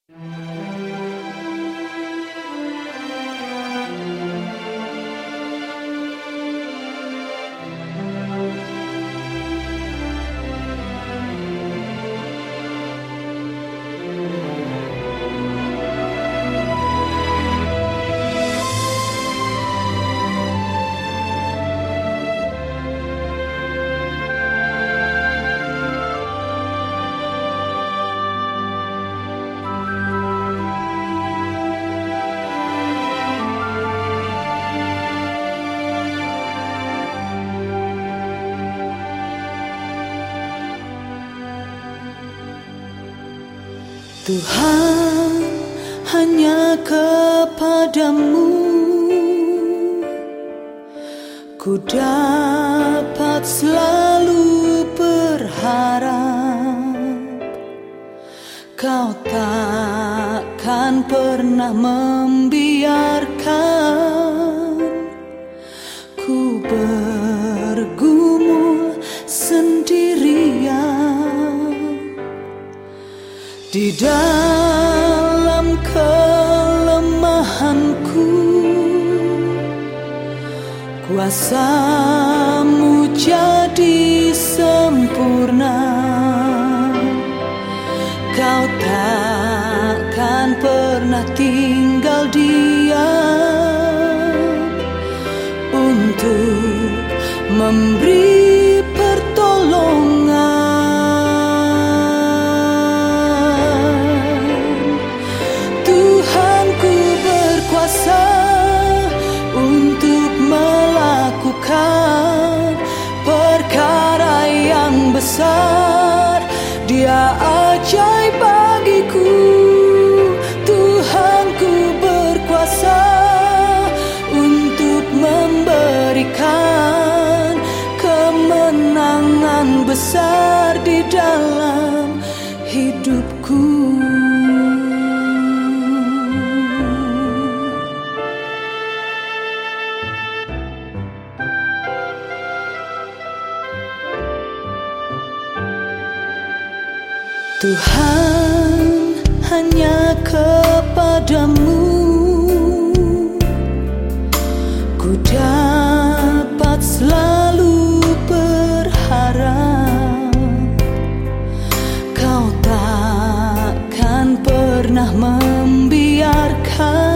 Tuhan, hanya kepadamu ku dapat selalu berharap. Kau takkan pernah membiarkan ku bergumul sendirian. Di dalam kelemahanku, kuasa-Mu jadi sempurna. Kau takkan pernah tinggal diam untuk memberi pertolongan. Untuk melakukan perkara yang besar, Dia ajaib bagiku. Tuhanku berkuasa untuk memberikan kemenangan besar di dalam hidupku. Tuhan, hanya kepadamu ku dapat selalu berharap. Kau takkan pernah membiarkan